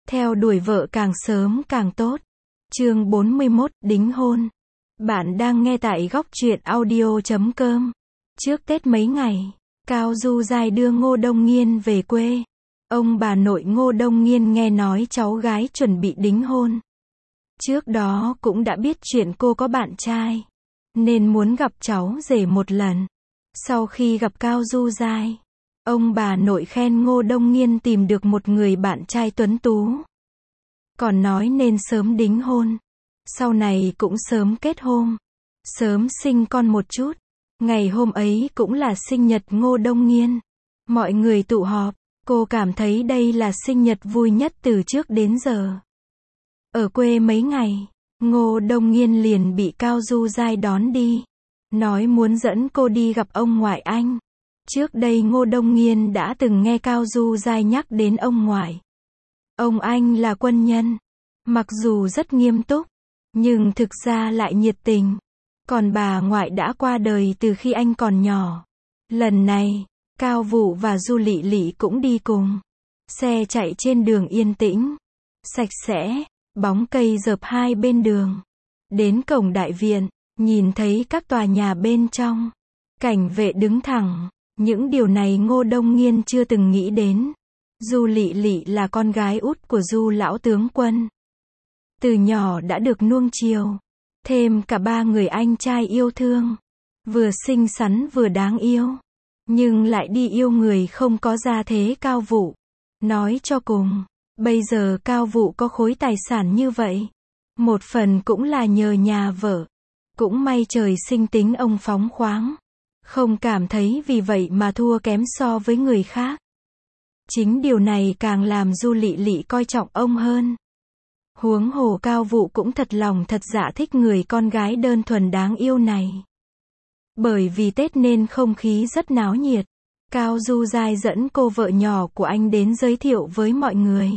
theo đuổi vợ càng sớm càng tốt. Chương 41, đính hôn. Bạn đang nghe tại góc truyện audio.com. Trước Tết mấy ngày, Cao Du Giai đưa Ngô Đông Nghiên về quê. Ông bà nội Ngô Đông Nghiên nghe nói cháu gái chuẩn bị đính hôn. Trước đó cũng đã biết chuyện cô có bạn trai, nên muốn gặp cháu rể một lần. Sau khi gặp Cao Du Giai, ông bà nội khen Ngô Đông Nghiên tìm được một người bạn trai tuấn tú. Còn nói nên sớm đính hôn, sau này cũng sớm kết hôn, sớm sinh con một chút. Ngày hôm ấy cũng là sinh nhật Ngô Đông Nghiên. Mọi người tụ họp, cô cảm thấy đây là sinh nhật vui nhất từ trước đến giờ. Ở quê mấy ngày, Ngô Đông Nghiên liền bị Cao Du Giai đón đi, nói muốn dẫn cô đi gặp ông ngoại anh. Trước đây Ngô Đông Nghiên đã từng nghe Cao Du Giai nhắc đến ông ngoại. Ông anh là quân nhân, mặc dù rất nghiêm túc, nhưng thực ra lại nhiệt tình. Còn bà ngoại đã qua đời từ khi anh còn nhỏ. Lần này, Cao Vũ và Du Lị Lị cũng đi cùng. Xe chạy trên đường yên tĩnh, sạch sẽ, bóng cây rợp hai bên đường. Đến cổng đại viện, nhìn thấy các tòa nhà bên trong, cảnh vệ đứng thẳng. Những điều này Ngô Đông Nghiên chưa từng nghĩ đến. Du Lị Lị là con gái út của Du lão tướng quân. Từ nhỏ đã được nuông chiều, thêm cả ba người anh trai yêu thương, vừa xinh xắn vừa đáng yêu, nhưng lại đi yêu người không có gia thế Cao Vũ. Nói cho cùng, bây giờ Cao Vũ có khối tài sản như vậy, một phần cũng là nhờ nhà vợ. Cũng may trời sinh tính ông phóng khoáng, không cảm thấy vì vậy mà thua kém so với người khác. Chính điều này càng làm Du Lị Lị coi trọng ông hơn. Huống hồ Cao Vũ cũng thật lòng thật dạ thích người con gái đơn thuần đáng yêu này. Bởi vì Tết nên không khí rất náo nhiệt. Cao Du Giai dẫn cô vợ nhỏ của anh đến giới thiệu với mọi người.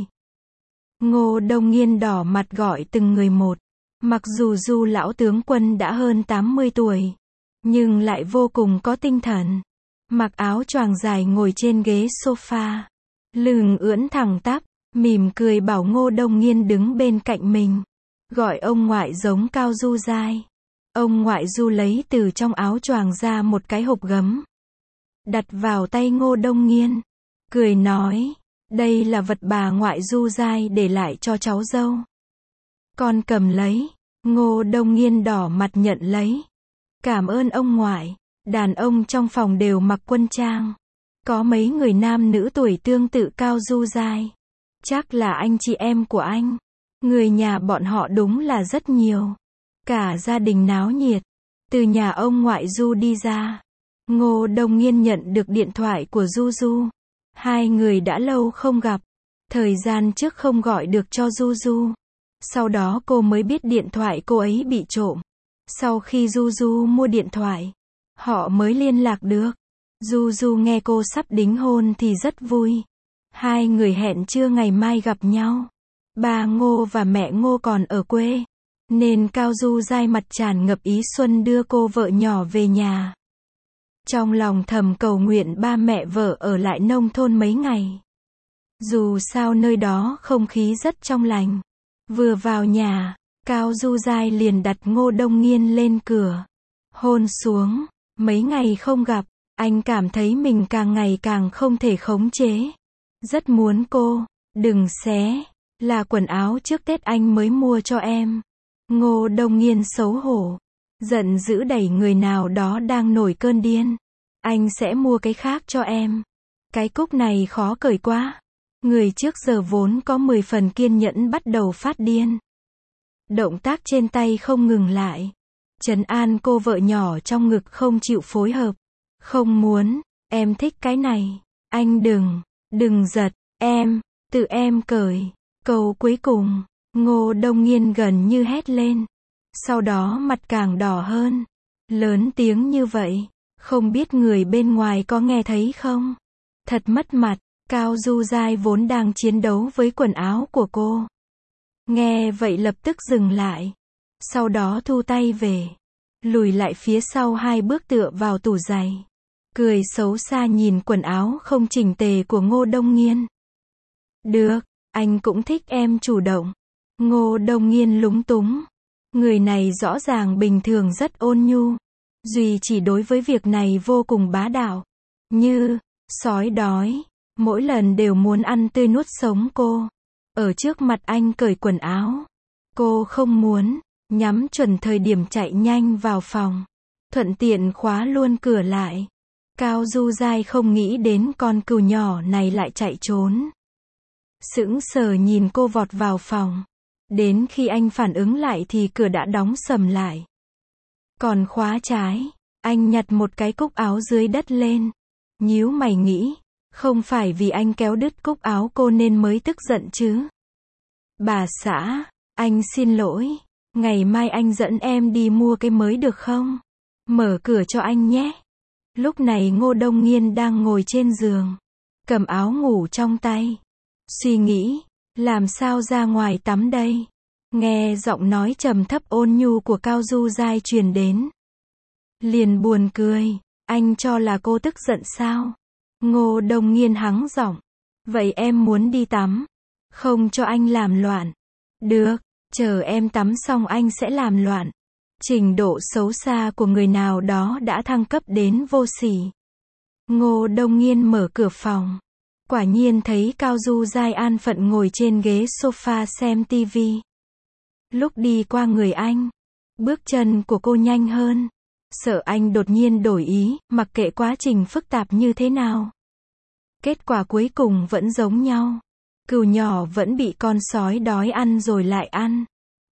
Ngô Đông Nghiên đỏ mặt gọi từng người một. Mặc dù Du lão tướng quân đã hơn 80 tuổi, nhưng lại vô cùng có tinh thần. Mặc áo choàng dài ngồi trên ghế sofa, lưng ưỡn thẳng tắp, mỉm cười bảo Ngô Đông Nghiên đứng bên cạnh mình. Gọi ông ngoại giống Cao Du Giai. Ông ngoại Du lấy từ trong áo choàng ra một cái hộp gấm, đặt vào tay Ngô Đông Nghiên, cười nói, đây là vật bà ngoại Du Giai để lại cho cháu dâu. Con cầm lấy. Ngô Đông Nghiên đỏ mặt nhận lấy. Cảm ơn ông ngoại. Đàn ông trong phòng đều mặc quân trang. Có mấy người nam nữ tuổi tương tự Cao Du Giai. Chắc là anh chị em của anh. Người nhà bọn họ đúng là rất nhiều. Cả gia đình náo nhiệt. Từ nhà ông ngoại Du đi ra, Ngô Đông Nghiên nhận được điện thoại của Du Du. Hai người đã lâu không gặp. Thời gian trước không gọi được cho Du Du. Sau đó cô mới biết điện thoại cô ấy bị trộm. Sau khi Du Du mua điện thoại, họ mới liên lạc được. Du Du nghe cô sắp đính hôn thì rất vui. Hai người hẹn trưa ngày mai gặp nhau. Ba Ngô và mẹ Ngô còn ở quê, nên Cao Du Giai mặt tràn ngập ý xuân đưa cô vợ nhỏ về nhà. Trong lòng thầm cầu nguyện ba mẹ vợ ở lại nông thôn mấy ngày. Dù sao nơi đó không khí rất trong lành. Vừa vào nhà, Cao Du Giai liền đặt Ngô Đông Nghiên lên cửa, hôn xuống. Mấy ngày không gặp, anh cảm thấy mình càng ngày càng không thể khống chế. Rất muốn cô, đừng xé, là quần áo trước Tết anh mới mua cho em. Ngô Đông Nghiên xấu hổ, giận dữ đẩy người nào đó đang nổi cơn điên. Anh sẽ mua cái khác cho em. Cái cúc này khó cởi quá. Người trước giờ vốn có 10 phần kiên nhẫn bắt đầu phát điên. Động tác trên tay không ngừng lại. Trấn an cô vợ nhỏ trong ngực không chịu phối hợp. Không muốn, em thích cái này. Anh đừng giật, tự em cởi. Câu cuối cùng, Ngô Đông Nghiên gần như hét lên. Sau đó mặt càng đỏ hơn. Lớn tiếng như vậy, không biết người bên ngoài có nghe thấy không? Thật mất mặt. Cao Du Giai vốn đang chiến đấu với quần áo của cô. Nghe vậy lập tức dừng lại. Sau đó thu tay về. Lùi lại phía sau 2 bước tựa vào tủ giày. Cười xấu xa nhìn quần áo không chỉnh tề của Ngô Đông Nghiên. Được, Anh cũng thích em chủ động. Ngô Đông Nghiên lúng túng. Người này rõ ràng bình thường rất ôn nhu. Duy chỉ đối với việc này vô cùng bá đạo. Như, sói đói. Mỗi lần đều muốn ăn tươi nuốt sống cô. Ở trước mặt anh cởi quần áo. Cô không muốn. Nhắm chuẩn thời điểm chạy nhanh vào phòng. Thuận tiện khóa luôn cửa lại. Cao Du Giai không nghĩ đến con cừu nhỏ này lại chạy trốn. Sững sờ nhìn cô vọt vào phòng. Đến khi anh phản ứng lại thì cửa đã đóng sầm lại. Còn khóa trái, anh nhặt một cái cúc áo dưới đất lên. Nhíu mày nghĩ, không phải vì anh kéo đứt cúc áo cô nên mới tức giận chứ. Bà xã, anh xin lỗi, ngày mai anh dẫn em đi mua cái mới được không? Mở cửa cho anh nhé. Lúc này Ngô Đông Nghiên đang ngồi trên giường, cầm áo ngủ trong tay. Suy nghĩ, làm sao ra ngoài tắm đây? Nghe giọng nói trầm thấp ôn nhu của Cao Du Giai truyền đến. Liền buồn cười, anh cho là cô tức giận sao? Ngô Đông Nghiên hắng giọng. Vậy em muốn đi tắm, không cho anh làm loạn. Được, chờ em tắm xong anh sẽ làm loạn. Trình độ xấu xa của người nào đó đã thăng cấp đến vô sỉ. Ngô Đông Nghiên mở cửa phòng. Quả nhiên thấy Cao Du Giai an phận ngồi trên ghế sofa xem tivi. Lúc đi qua người anh, bước chân của cô nhanh hơn. Sợ anh đột nhiên đổi ý, mặc kệ quá trình phức tạp như thế nào. Kết quả cuối cùng vẫn giống nhau. Cừu nhỏ vẫn bị con sói đói ăn rồi lại ăn.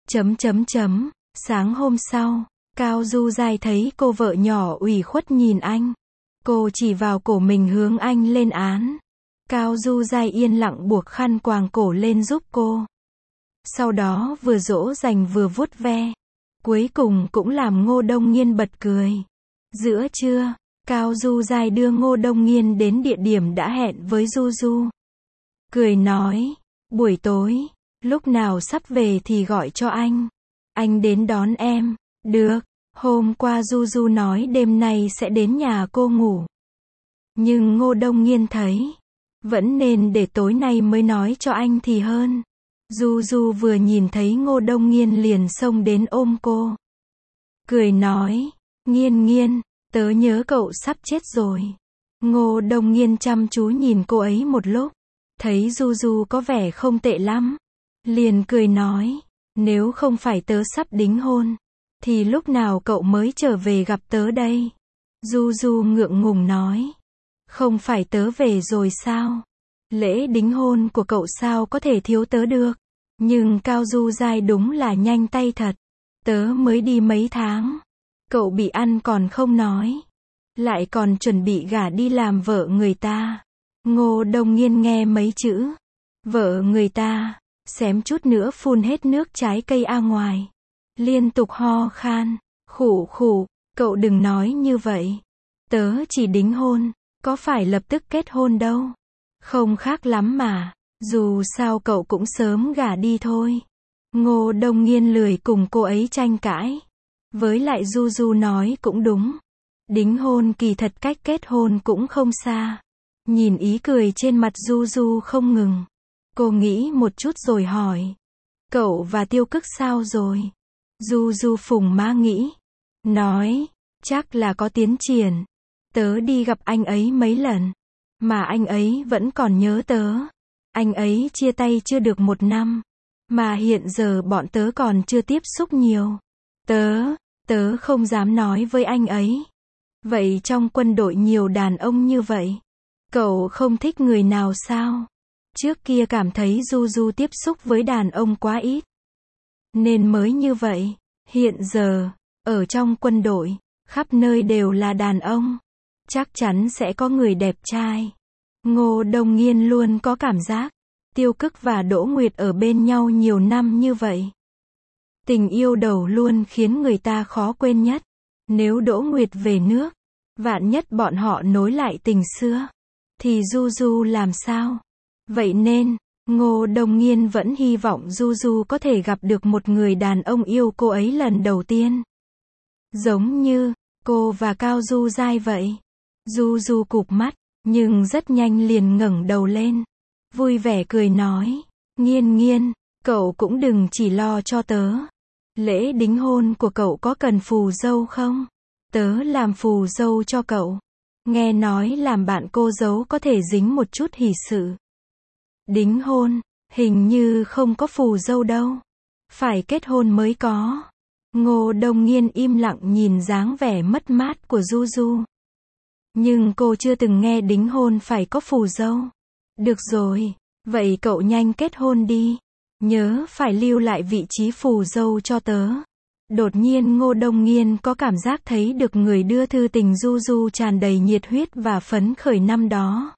Sáng hôm sau, Cao Du Giai thấy cô vợ nhỏ ủy khuất nhìn anh. Cô chỉ vào cổ mình hướng anh lên án. Cao Du Giai yên lặng buộc khăn quàng cổ lên giúp cô. Sau đó vừa dỗ dành vừa vuốt ve. Cuối cùng cũng làm Ngô Đông Nghiên bật cười. Giữa trưa, Cao Du Giai đưa Ngô Đông Nghiên đến địa điểm đã hẹn với Du Du. Cười nói, buổi tối, lúc nào sắp về thì gọi cho anh đến đón em. Được, hôm qua Du Du nói đêm nay sẽ đến nhà cô ngủ. Nhưng Ngô Đông Nghiên thấy, vẫn nên để tối nay mới nói cho anh thì hơn. Du Du vừa nhìn thấy Ngô Đông Nghiên liền xông đến ôm cô. Cười nói, Nghiên Nghiên, tớ nhớ cậu sắp chết rồi. Ngô Đông Nghiên chăm chú nhìn cô ấy một lúc. Thấy Du Du có vẻ không tệ lắm. Liền cười nói, nếu không phải tớ sắp đính hôn, thì lúc nào cậu mới trở về gặp tớ đây? Du Du ngượng ngùng nói, không phải tớ về rồi sao? Lễ đính hôn của cậu sao có thể thiếu tớ được? Nhưng Cao Du Giai đúng là nhanh tay thật. Tớ mới đi mấy tháng. Cậu bị ăn còn không nói. Lại còn chuẩn bị gả đi làm vợ người ta. Ngô Đông Nghiên nghe mấy chữ vợ người ta, xém chút nữa phun hết nước trái cây ra ngoài. Liên tục ho khan, khụ khụ, cậu đừng nói như vậy. Tớ chỉ đính hôn, có phải lập tức kết hôn đâu. Không khác lắm mà, dù sao cậu cũng sớm gả đi thôi. Ngô Đông Nghiên lười cùng cô ấy tranh cãi. Với lại Du Du nói cũng đúng. Đính hôn kỳ thật cách kết hôn cũng không xa. Nhìn ý cười trên mặt Du Du không ngừng. Cô nghĩ một chút rồi hỏi. Cậu và Tiêu Cức sao rồi? Du Du phùng má nghĩ. Nói, chắc là có tiến triển. Tớ đi gặp anh ấy mấy lần. Mà anh ấy vẫn còn nhớ tớ. Anh ấy chia tay chưa được 1 năm. Mà hiện giờ bọn tớ còn chưa tiếp xúc nhiều. Tớ không dám nói với anh ấy. Vậy trong quân đội nhiều đàn ông như vậy. Cậu không thích người nào sao? Trước kia cảm thấy Du Du tiếp xúc với đàn ông quá ít. Nên mới như vậy. Hiện giờ, ở trong quân đội, khắp nơi đều là đàn ông. Chắc chắn sẽ có người đẹp trai. Ngô Đông Nghiên luôn có cảm giác. Tiêu Cức và Đỗ Nguyệt ở bên nhau nhiều năm như vậy. Tình yêu đầu luôn khiến người ta khó quên nhất. Nếu Đỗ Nguyệt về nước, vạn nhất bọn họ nối lại tình xưa, thì Du Du làm sao? Vậy nên, Ngô Đông Nghiên vẫn hy vọng Du Du có thể gặp được một người đàn ông yêu cô ấy lần đầu tiên. Giống như, cô và Cao Du Giai vậy. Du Du cụp mắt, nhưng rất nhanh liền ngẩng đầu lên. Vui vẻ cười nói, Nghiên nghiên, cậu cũng đừng chỉ lo cho tớ. Lễ đính hôn của cậu có cần phù dâu không? Tớ làm phù dâu cho cậu. Nghe nói làm bạn cô dâu có thể dính một chút hỷ sự. Đính hôn, hình như không có phù dâu đâu. Phải kết hôn mới có. Ngô Đông Nghiên im lặng nhìn dáng vẻ mất mát của Du Du. Nhưng cô chưa từng nghe đính hôn phải có phù dâu. Được rồi, vậy cậu nhanh kết hôn đi. Nhớ phải lưu lại vị trí phù dâu cho tớ. Đột nhiên Ngô Đông Nghiên có cảm giác thấy được người đưa thư tình Du Du tràn đầy nhiệt huyết và phấn khởi năm đó.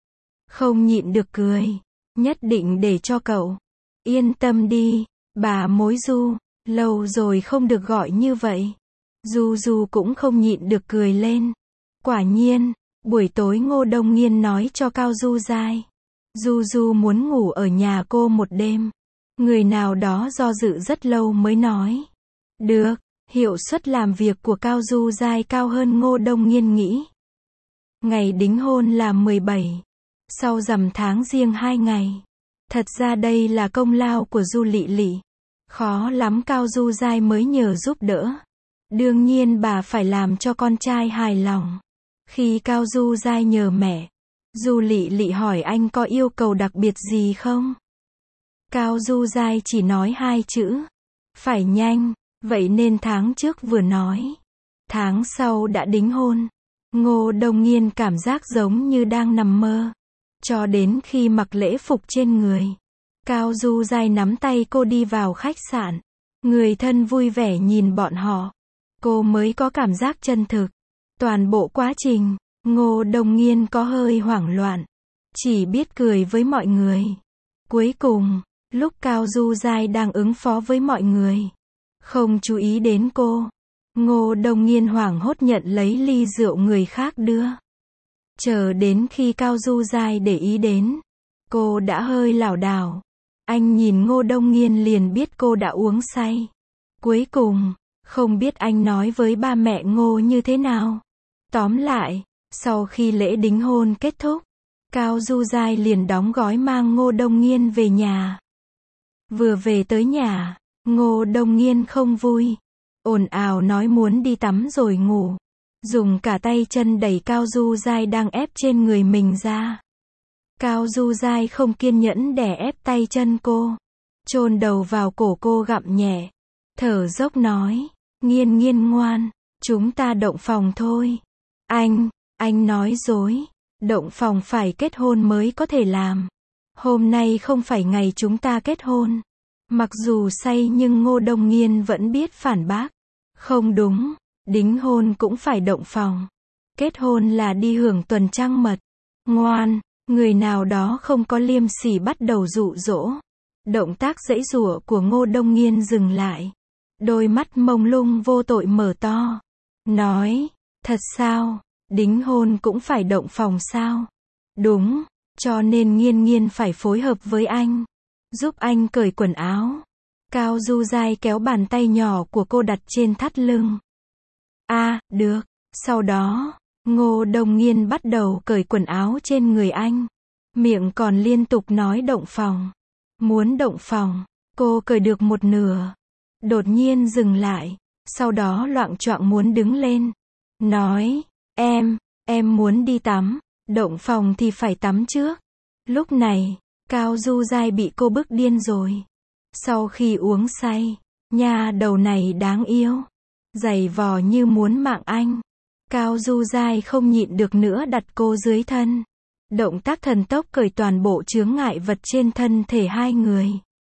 Không nhịn được cười. Nhất định để cho cậu. Yên tâm đi, bà mối Du. Lâu rồi không được gọi như vậy. Du Du cũng không nhịn được cười lên. Quả nhiên, buổi tối Ngô Đông Nghiên nói cho Cao Du Giai. Du Du muốn ngủ ở nhà cô một đêm. Người nào đó do dự rất lâu mới nói. Được, hiệu suất làm việc của Cao Du Giai cao hơn Ngô Đông Nghiên nghĩ. Ngày đính hôn là 17. Sau rằm tháng riêng 2 ngày. Thật ra đây là công lao của Du Lị Lị. Khó lắm Cao Du Giai mới nhờ giúp đỡ. Đương nhiên bà phải làm cho con trai hài lòng. Khi Cao Du Giai nhờ mẹ, Du Lị Lị hỏi anh có yêu cầu đặc biệt gì không? Cao Du Giai chỉ nói 2 chữ. Phải nhanh, vậy nên tháng trước vừa nói. Tháng sau đã đính hôn. Ngô Đông Nghiên cảm giác giống như đang nằm mơ. Cho đến khi mặc lễ phục trên người. Cao Du Giai nắm tay cô đi vào khách sạn. Người thân vui vẻ nhìn bọn họ. Cô mới có cảm giác chân thực. Toàn bộ quá trình, Ngô Đông Nghiên có hơi hoảng loạn. Chỉ biết cười với mọi người. Cuối cùng, lúc Cao Du Giai đang ứng phó với mọi người. Không chú ý đến cô. Ngô Đông Nghiên hoảng hốt nhận lấy ly rượu người khác đưa. Chờ đến khi Cao Du Giai để ý đến. Cô đã hơi lảo đảo. Anh nhìn Ngô Đông Nghiên liền biết cô đã uống say. Cuối cùng, không biết anh nói với ba mẹ Ngô như thế nào. Tóm lại, sau khi lễ đính hôn kết thúc, Cao Du Giai liền đóng gói mang Ngô Đông Nghiên về nhà. Vừa về tới nhà, Ngô Đông Nghiên không vui. Ồn ào nói muốn đi tắm rồi ngủ. Dùng cả tay chân đẩy Cao Du Giai đang ép trên người mình ra. Cao Du Giai không kiên nhẫn đè ép tay chân cô. Chôn đầu vào cổ cô gặm nhẹ. Thở dốc nói. Nghiên nghiên ngoan. Chúng ta động phòng thôi. Anh nói dối. Động phòng phải kết hôn mới có thể làm. Hôm nay không phải ngày chúng ta kết hôn. Mặc dù say nhưng Ngô Đông Nghiên vẫn biết phản bác. Không đúng. Đính hôn cũng phải động phòng. Kết hôn là đi hưởng tuần trăng mật. Ngoan. Người nào đó không có liêm sỉ bắt đầu dụ dỗ. Động tác giãy giụa của Ngô Đông Nghiên dừng lại. Đôi mắt mông lung vô tội mở to. Nói, thật sao? Đính hôn cũng phải động phòng sao? Đúng, cho nên Nghiên Nghiên phải phối hợp với anh. Giúp anh cởi quần áo. Cao Du Giai kéo bàn tay nhỏ của cô đặt trên thắt lưng. Được. Sau đó, Ngô Đông Nghiên bắt đầu cởi quần áo trên người anh. Miệng còn liên tục nói động phòng. Muốn động phòng. Cô cởi được một nửa. Đột nhiên dừng lại. Sau đó loạng choạng muốn đứng lên. Nói, em muốn đi tắm. Động phòng thì phải tắm trước. Lúc này, Cao Du Giai bị cô bức điên rồi. Sau khi uống say, nha đầu này đáng yêu. Giày vò như muốn mạng anh. Cao Du Giai không nhịn được nữa đặt cô dưới thân. Động tác thần tốc cởi toàn bộ chướng ngại vật trên thân thể hai người.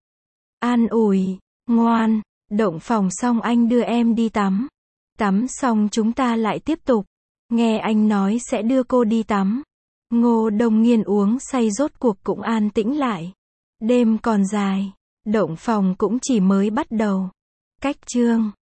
An ủi, ngoan, động phòng xong anh đưa em đi tắm. Tắm xong chúng ta lại tiếp tục. Nghe anh nói sẽ đưa cô đi tắm. Ngô Đông Nghiên uống say rốt cuộc cũng an tĩnh lại. Đêm còn dài. Động phòng cũng chỉ mới bắt đầu. Cách chương